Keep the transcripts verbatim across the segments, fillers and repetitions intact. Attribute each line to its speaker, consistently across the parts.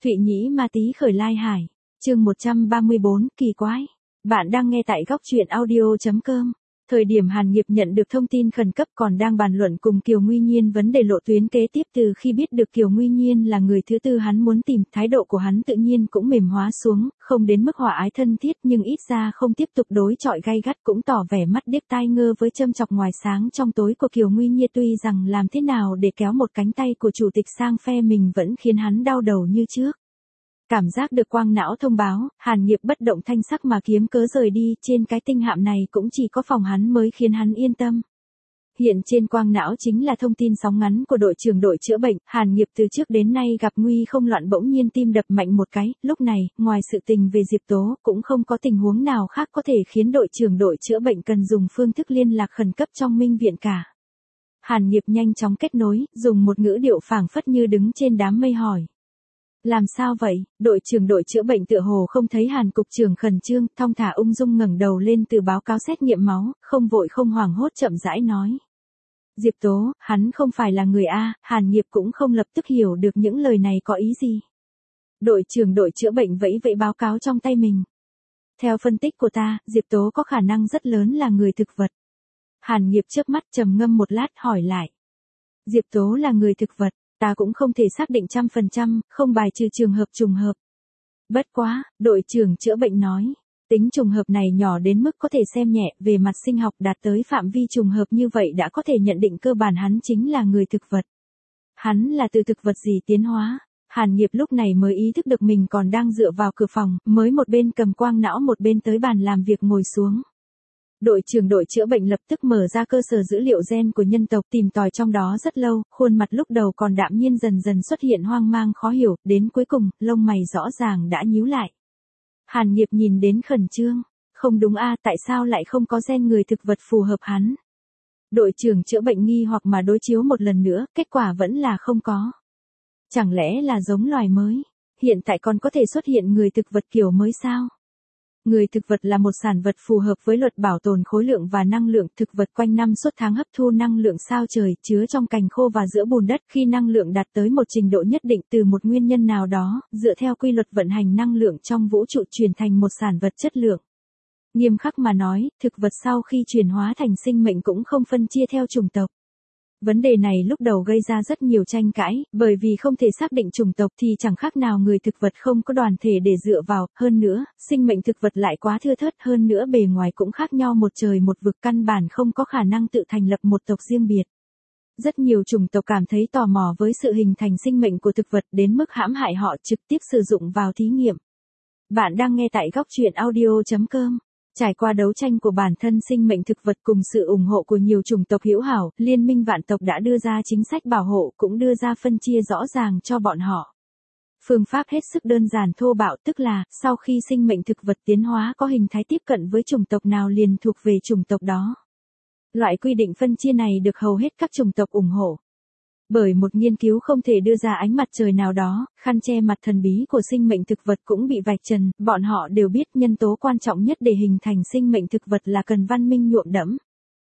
Speaker 1: Thụy Nhĩ Ma Tý khởi lai hải. Chương một trăm ba mươi bốn, kỳ quái. Bạn đang nghe tại góc truyện audio chấm com. Thời điểm Hàn Nghiệp nhận được thông tin khẩn cấp còn đang bàn luận cùng Kiều Nguy Nhiên vấn đề lộ tuyến kế tiếp, từ khi biết được Kiều Nguy Nhiên là người thứ tư hắn muốn tìm, thái độ của hắn tự nhiên cũng mềm hóa xuống, không đến mức hòa ái thân thiết nhưng ít ra không tiếp tục đối chọi gay gắt, cũng tỏ vẻ mắt điếc tai ngơ với châm chọc ngoài sáng trong tối của Kiều Nguy Nhiên. Tuy rằng làm thế nào để kéo một cánh tay của chủ tịch sang phe mình vẫn khiến hắn đau đầu như trước. Cảm giác được quang não thông báo, Hàn Nghiệp bất động thanh sắc mà kiếm cớ rời đi, trên cái tinh hạm này cũng chỉ có phòng hắn mới khiến hắn yên tâm. Hiện trên quang não chính là thông tin sóng ngắn của đội trưởng đội chữa bệnh. Hàn Nghiệp từ trước đến nay gặp nguy không loạn, bỗng nhiên tim đập mạnh một cái, lúc này, ngoài sự tình về Diệp Tố, cũng không có tình huống nào khác có thể khiến đội trưởng đội chữa bệnh cần dùng phương thức liên lạc khẩn cấp trong Minh viện cả. Hàn Nghiệp nhanh chóng kết nối, dùng một ngữ điệu phảng phất như đứng trên đám mây hỏi. Làm sao vậy? Đội trưởng đội chữa bệnh tựa hồ không thấy Hàn cục trưởng khẩn trương, thong thả ung dung ngẩng đầu lên từ báo cáo xét nghiệm máu, không vội không hoảng hốt chậm rãi nói. Diệp Tố, hắn không phải là người A. Hàn Nghiệp cũng không lập tức hiểu được những lời này có ý gì. Đội trưởng đội chữa bệnh vẫy vẫy báo cáo trong tay mình. Theo phân tích của ta, Diệp Tố có khả năng rất lớn là người thực vật. Hàn Nghiệp chớp mắt trầm ngâm một lát hỏi lại. Diệp Tố là người thực vật. Ta cũng không thể xác định trăm phần trăm, không bài trừ trường hợp trùng hợp. Bất quá, đội trưởng chữa bệnh nói, tính trùng hợp này nhỏ đến mức có thể xem nhẹ, về mặt sinh học đạt tới phạm vi trùng hợp như vậy đã có thể nhận định cơ bản hắn chính là người thực vật. Hắn là từ thực vật gì tiến hóa? Hàn Nghiệp lúc này mới ý thức được mình còn đang dựa vào cửa phòng, mới một bên cầm quang não một bên tới bàn làm việc ngồi xuống. Đội trưởng đội chữa bệnh lập tức mở ra cơ sở dữ liệu gen của nhân tộc, tìm tòi trong đó rất lâu, khuôn mặt lúc đầu còn đạm nhiên dần dần xuất hiện hoang mang khó hiểu, đến cuối cùng, lông mày rõ ràng đã nhíu lại. Hàn Nghiệp nhìn đến khẩn trương, không đúng a, tại sao lại không có gen người thực vật phù hợp hắn? Đội trưởng chữa bệnh nghi hoặc mà đối chiếu một lần nữa, kết quả vẫn là không có. Chẳng lẽ là giống loài mới? Hiện tại còn có thể xuất hiện người thực vật kiểu mới sao? Người thực vật là một sản vật phù hợp với luật bảo tồn khối lượng và năng lượng. Thực vật quanh năm suốt tháng hấp thu năng lượng sao trời, chứa trong cành khô và giữa bùn đất. Khi năng lượng đạt tới một trình độ nhất định từ một nguyên nhân nào đó, dựa theo quy luật vận hành năng lượng trong vũ trụ chuyển thành một sản vật chất lượng. Nghiêm khắc mà nói, thực vật sau khi chuyển hóa thành sinh mệnh cũng không phân chia theo chủng tộc. Vấn đề này lúc đầu gây ra rất nhiều tranh cãi, bởi vì không thể xác định chủng tộc thì chẳng khác nào người thực vật không có đoàn thể để dựa vào, hơn nữa, sinh mệnh thực vật lại quá thưa thớt, hơn nữa bề ngoài cũng khác nhau một trời một vực, căn bản không có khả năng tự thành lập một tộc riêng biệt. Rất nhiều chủng tộc cảm thấy tò mò với sự hình thành sinh mệnh của thực vật đến mức hãm hại họ, trực tiếp sử dụng vào thí nghiệm. Bạn đang nghe tại góc truyện audio chấm com. Trải qua đấu tranh của bản thân sinh mệnh thực vật cùng sự ủng hộ của nhiều chủng tộc hữu hảo, Liên minh vạn tộc đã đưa ra chính sách bảo hộ, cũng đưa ra phân chia rõ ràng cho bọn họ. Phương pháp hết sức đơn giản thô bạo, tức là, sau khi sinh mệnh thực vật tiến hóa có hình thái tiếp cận với chủng tộc nào liền thuộc về chủng tộc đó. Loại quy định phân chia này được hầu hết các chủng tộc ủng hộ. Bởi một nghiên cứu không thể đưa ra ánh mặt trời nào đó, khăn che mặt thần bí của sinh mệnh thực vật cũng bị vạch trần, bọn họ đều biết nhân tố quan trọng nhất để hình thành sinh mệnh thực vật là cần văn minh nhuộm đẫm.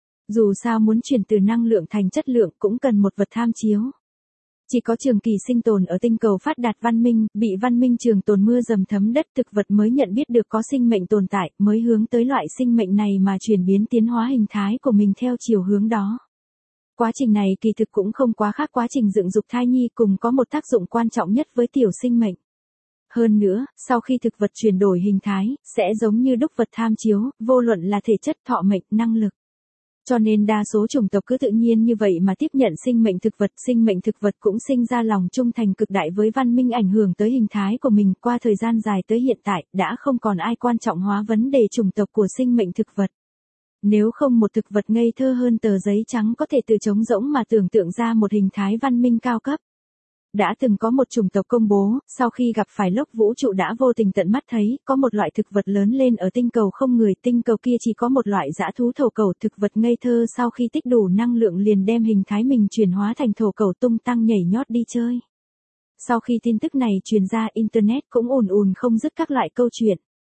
Speaker 1: Dù sao muốn chuyển từ năng lượng thành chất lượng cũng cần một vật tham chiếu. Chỉ có trường kỳ sinh tồn ở tinh cầu phát đạt văn minh, bị văn minh trường tồn mưa dầm thấm đất, thực vật mới nhận biết được có sinh mệnh tồn tại, mới hướng tới loại sinh mệnh này mà chuyển biến tiến hóa hình thái của mình theo chiều hướng đó. Quá trình này kỳ thực cũng không quá khác quá trình dựng dục thai nhi, cùng có một tác dụng quan trọng nhất với tiểu sinh mệnh. Hơn nữa, sau khi thực vật chuyển đổi hình thái, sẽ giống như đúc vật tham chiếu, vô luận là thể chất, thọ mệnh, năng lực. Cho nên đa số chủng tộc cứ tự nhiên như vậy mà tiếp nhận sinh mệnh thực vật, sinh mệnh thực vật cũng sinh ra lòng trung thành cực đại với văn minh, ảnh hưởng tới hình thái của mình. Qua thời gian dài tới hiện tại, đã không còn ai quan trọng hóa vấn đề chủng tộc của sinh mệnh thực vật. Nếu không một thực vật ngây thơ hơn tờ giấy trắng có thể từ trống rỗng mà tưởng tượng ra một hình thái văn minh cao cấp. Đã từng có một chủng tộc công bố, sau khi gặp phải lốc vũ trụ đã vô tình tận mắt thấy, có một loại thực vật lớn lên ở tinh cầu không người, tinh cầu kia chỉ có một loại dã thú thổ cẩu, thực vật ngây thơ sau khi tích đủ năng lượng liền đem hình thái mình chuyển hóa thành thổ cẩu, tung tăng nhảy nhót đi chơi. Sau khi tin tức này truyền ra, Internet cũng ùn ùn không dứt các loại câu chuyện.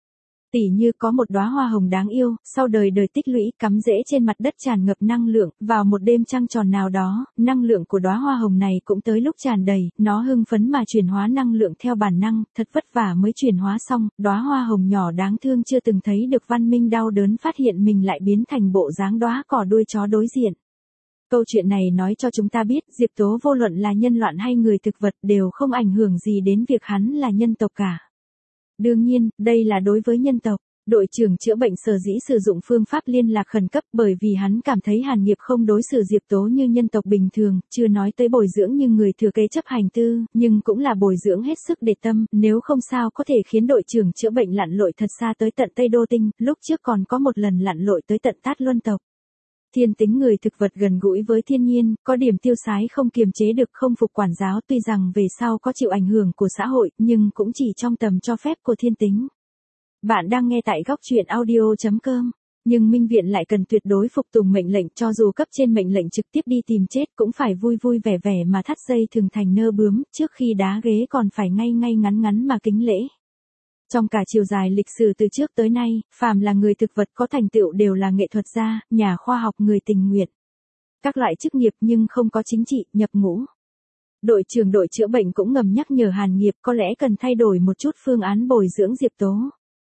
Speaker 1: Tỉ như có một đóa hoa hồng đáng yêu, sau đời đời tích lũy, cắm rễ trên mặt đất tràn ngập năng lượng, vào một đêm trăng tròn nào đó, năng lượng của đóa hoa hồng này cũng tới lúc tràn đầy, nó hưng phấn mà chuyển hóa năng lượng theo bản năng, thật vất vả mới chuyển hóa xong, đóa hoa hồng nhỏ đáng thương chưa từng thấy được văn minh đau đớn phát hiện mình lại biến thành bộ dáng đóa cỏ đuôi chó đối diện. Câu chuyện này nói cho chúng ta biết, Diệp Tố vô luận là nhân loại hay người thực vật đều không ảnh hưởng gì đến việc hắn là nhân tộc cả. Đương nhiên, đây là đối với nhân tộc. Đội trưởng chữa bệnh sở dĩ sử dụng phương pháp liên lạc khẩn cấp bởi vì hắn cảm thấy Hàn Nghiệp không đối xử Diệp Tố như nhân tộc bình thường, chưa nói tới bồi dưỡng như người thừa kế chấp hành tư, nhưng cũng là bồi dưỡng hết sức để tâm, nếu không sao có thể khiến đội trưởng chữa bệnh lặn lội thật xa tới tận Tây Đô Tinh, lúc trước còn có một lần lặn lội tới tận Tát Luân tộc. Thiên tính người thực vật gần gũi với thiên nhiên, có điểm tiêu sái không kiềm chế được không phục quản giáo tuy rằng về sau có chịu ảnh hưởng của xã hội nhưng cũng chỉ trong tầm cho phép của thiên tính. Bạn đang nghe tại góc truyện audio chấm com, nhưng Minh Viện lại cần tuyệt đối phục tùng mệnh lệnh cho dù cấp trên mệnh lệnh trực tiếp đi tìm chết cũng phải vui vui vẻ vẻ mà thắt dây thường thành nơ bướm, trước khi đá ghế còn phải ngay ngay ngắn ngắn mà kính lễ. Trong cả chiều dài lịch sử từ trước tới nay, phàm là người thực vật có thành tựu đều là nghệ thuật gia, nhà khoa học người tình nguyện. Các loại chức nghiệp nhưng không có chính trị, nhập ngũ. Đội trưởng đội chữa bệnh cũng ngầm nhắc nhở Hàn Nghiệp có lẽ cần thay đổi một chút phương án bồi dưỡng Diệp Tố.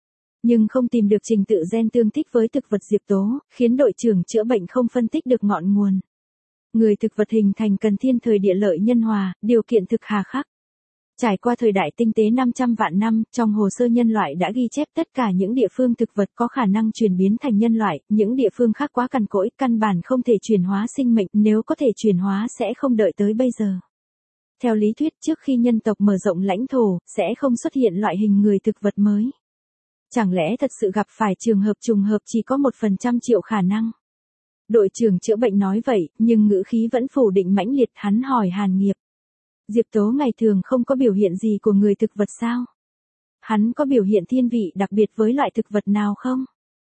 Speaker 1: Nhưng không tìm được trình tự gen tương thích với thực vật Diệp Tố, khiến đội trưởng chữa bệnh không phân tích được ngọn nguồn. Người thực vật hình thành cần thiên thời địa lợi nhân hòa, điều kiện thực hà khắc. Trải qua thời đại tinh tế năm trăm vạn năm, trong hồ sơ nhân loại đã ghi chép tất cả những địa phương thực vật có khả năng chuyển biến thành nhân loại, những địa phương khác quá cằn cỗi, căn bản không thể chuyển hóa sinh mệnh, nếu có thể chuyển hóa sẽ không đợi tới bây giờ. Theo lý thuyết trước khi nhân tộc mở rộng lãnh thổ, sẽ không xuất hiện loại hình người thực vật mới. Chẳng lẽ thật sự gặp phải trường hợp trùng hợp chỉ có một phần trăm triệu khả năng? Đội trưởng chữa bệnh nói vậy, nhưng ngữ khí vẫn phủ định mãnh liệt, hắn hỏi Hàn Nghiệp. Diệp Tố ngày thường không có biểu hiện gì của người thực vật sao? Hắn có biểu hiện thiên vị đặc biệt với loại thực vật nào không?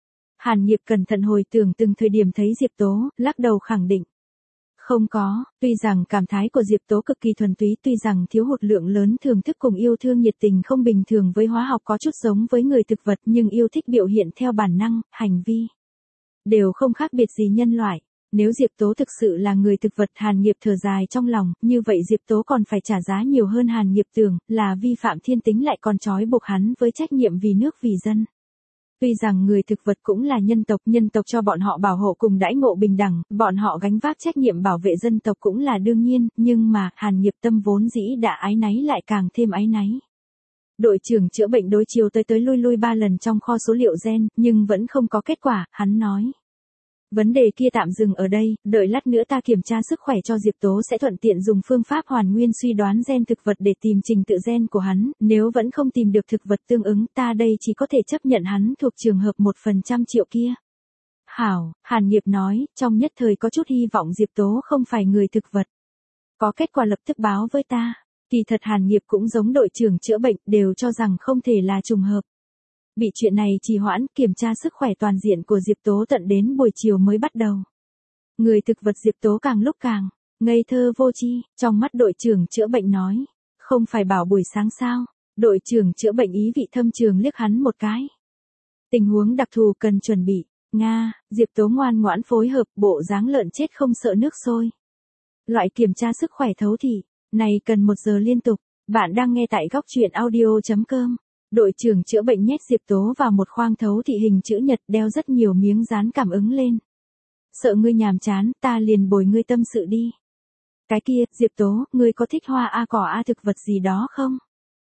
Speaker 1: Hàn Nghiệp cẩn thận hồi tưởng từng thời điểm thấy Diệp Tố, lắc đầu khẳng định. Không có, tuy rằng cảm thái của Diệp Tố cực kỳ thuần túy, tuy rằng thiếu hụt lượng lớn thưởng thức cùng yêu thương nhiệt tình không bình thường với hóa học có chút giống với người thực vật nhưng yêu thích biểu hiện theo bản năng, hành vi. Đều không khác biệt gì nhân loại. Nếu Diệp Tố thực sự là người thực vật, Hàn Nghiệp thở dài trong lòng, như vậy Diệp Tố còn phải trả giá nhiều hơn. Hàn Nghiệp tưởng là vi phạm thiên tính lại còn trói buộc hắn với trách nhiệm vì nước vì dân. Tuy rằng người thực vật cũng là nhân tộc, nhân tộc cho bọn họ bảo hộ cùng đãi ngộ bình đẳng, bọn họ gánh vác trách nhiệm bảo vệ dân tộc cũng là đương nhiên, nhưng mà, Hàn Nghiệp tâm vốn dĩ đã áy náy lại càng thêm áy náy. Đội trưởng chữa bệnh đối chiếu tới tới lui lui ba lần trong kho số liệu gen, nhưng vẫn không có kết quả, hắn nói. Vấn đề kia tạm dừng ở đây, đợi lát nữa ta kiểm tra sức khỏe cho Diệp Tố sẽ thuận tiện dùng phương pháp hoàn nguyên suy đoán gen thực vật để tìm trình tự gen của hắn, nếu vẫn không tìm được thực vật tương ứng ta đây chỉ có thể chấp nhận hắn thuộc trường hợp một phần trăm triệu kia. Hảo, Hàn Nghiệp nói, trong nhất thời có chút hy vọng Diệp Tố không phải người thực vật. Có kết quả lập tức báo với ta. Kỳ thật Hàn Nghiệp cũng giống đội trưởng chữa bệnh, đều cho rằng không thể là trùng hợp. Bị chuyện này trì hoãn, kiểm tra sức khỏe toàn diện của Diệp Tố tận đến buổi chiều mới bắt đầu. Người thực vật Diệp Tố càng lúc càng ngây thơ vô tri, trong mắt đội trưởng chữa bệnh nói, không phải bảo buổi sáng sao? Đội trưởng chữa bệnh ý vị thâm trường liếc hắn một cái. Tình huống đặc thù cần chuẩn bị. Nga, Diệp Tố ngoan ngoãn phối hợp, bộ dáng lợn chết không sợ nước sôi. Loại kiểm tra sức khỏe thấu thị này cần một giờ liên tục. Bạn đang nghe tại góc truyện audio chấm com. Đội trưởng chữa bệnh nhét Diệp Tố vào một khoang thấu thị hình chữ nhật, đeo rất nhiều miếng dán cảm ứng lên. Sợ ngươi nhàm chán, ta liền bồi ngươi tâm sự đi. Cái kia, Diệp Tố, ngươi có thích hoa a cỏ a thực vật gì đó không?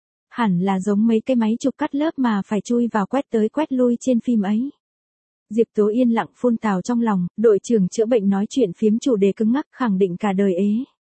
Speaker 1: Hẳn là giống mấy cái máy chụp cắt lớp mà phải chui vào quét tới quét lui trên phim ấy. Diệp Tố yên lặng phun tào trong lòng, đội trưởng chữa bệnh nói chuyện phiếm chủ đề cứng ngắc khẳng định cả đời ế.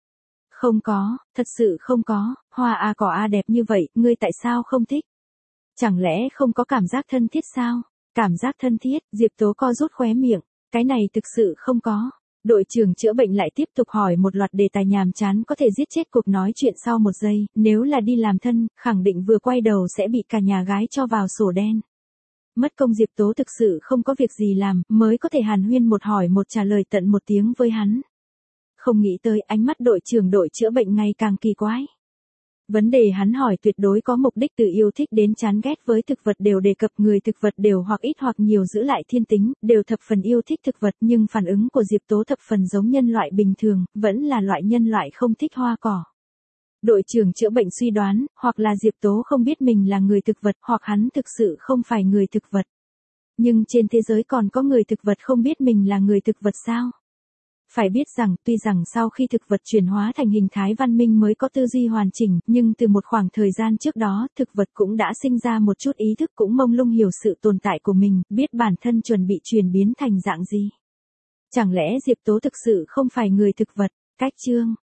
Speaker 1: Không có, thật sự không có, hoa a cỏ a đẹp như vậy, ngươi tại sao không thích? Chẳng lẽ không có cảm giác thân thiết sao? Cảm giác thân thiết, Diệp Tố co rút khóe miệng, cái này thực sự không có. Đội trưởng chữa bệnh lại tiếp tục hỏi một loạt đề tài nhàm chán có thể giết chết cuộc nói chuyện sau một giây, nếu là đi làm thân, khẳng định vừa quay đầu sẽ bị cả nhà gái cho vào sổ đen. Mất công Diệp Tố thực sự không có việc gì làm, mới có thể hàn huyên một hỏi một trả lời tận một tiếng với hắn. Không nghĩ tới ánh mắt đội trưởng đội chữa bệnh ngày càng kỳ quái. Vấn đề hắn hỏi tuyệt đối có mục đích, từ yêu thích đến chán ghét với thực vật đều đề cập, người thực vật đều hoặc ít hoặc nhiều giữ lại thiên tính, đều thập phần yêu thích thực vật, nhưng phản ứng của Diệp Tố thập phần giống nhân loại bình thường, vẫn là loại nhân loại không thích hoa cỏ. Đội trưởng chữa bệnh suy đoán, hoặc là Diệp Tố không biết mình là người thực vật, hoặc hắn thực sự không phải người thực vật. Nhưng trên thế giới còn có người thực vật không biết mình là người thực vật sao? Phải biết rằng, tuy rằng sau khi thực vật chuyển hóa thành hình thái văn minh mới có tư duy hoàn chỉnh, nhưng từ một khoảng thời gian trước đó, thực vật cũng đã sinh ra một chút ý thức, cũng mông lung hiểu sự tồn tại của mình, biết bản thân chuẩn bị chuyển biến thành dạng gì. Chẳng lẽ Diệp Tố thực sự không phải người thực vật? Cách chương